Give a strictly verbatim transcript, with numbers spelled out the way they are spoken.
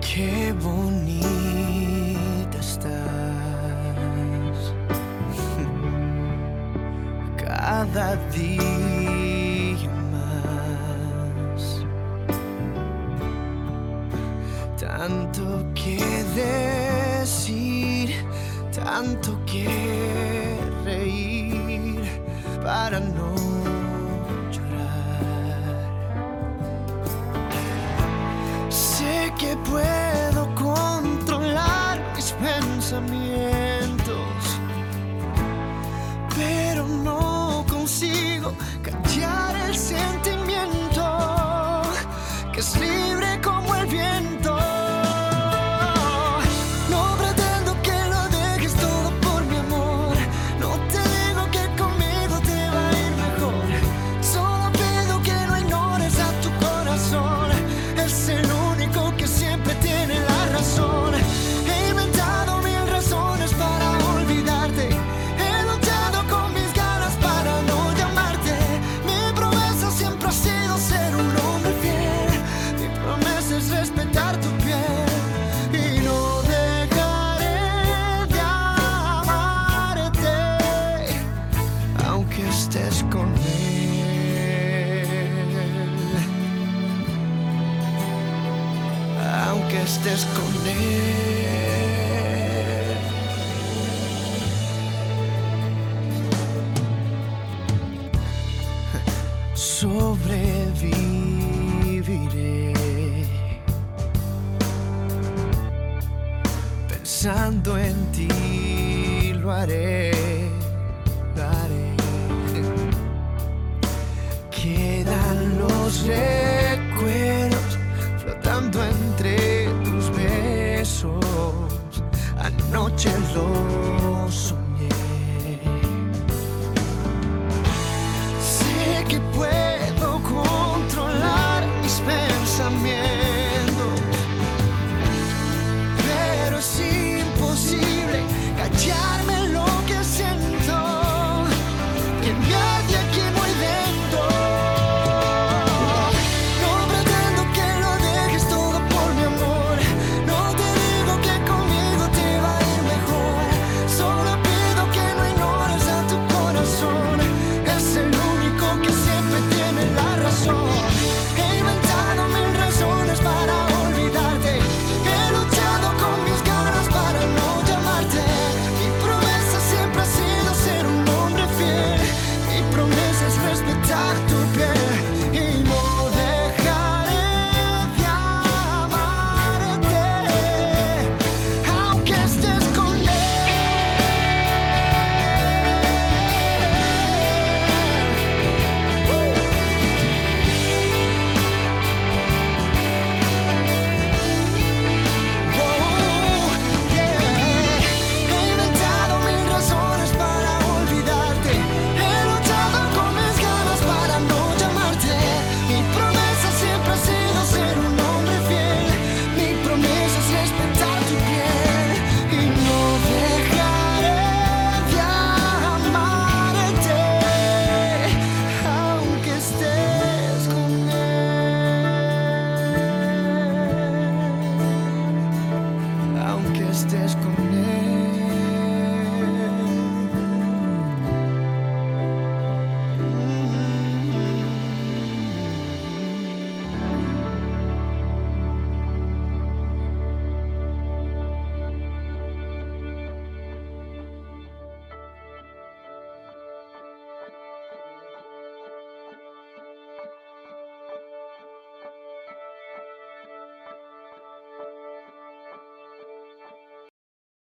Qué bonita estás. Cada día más. Tanto que decir, tanto que reír para no llorar. Sé que puedo controlar mis pensamientos, pero no consigo callar el sentimiento que es libre como el viento. No pretendo que lo dejes todo por mi amor. No te digo que conmigo te va a ir mejor. Solo pido que no ignores a tu corazón. Es el único que siempre tiene la razón. He inventado mil razones para olvidarte. He luchado con mis ganas para no llamarte. Mi promesa siempre ha sido ser un hombre fiel. Mi promesa es respetar tu piel y no dejaré de amarte, aunque estés con él, aunque estés con él. Sobreviviré pensando en ti, lo haré, lo haré. Quedan los recuerdos flotando entre tus besos. Anoche lo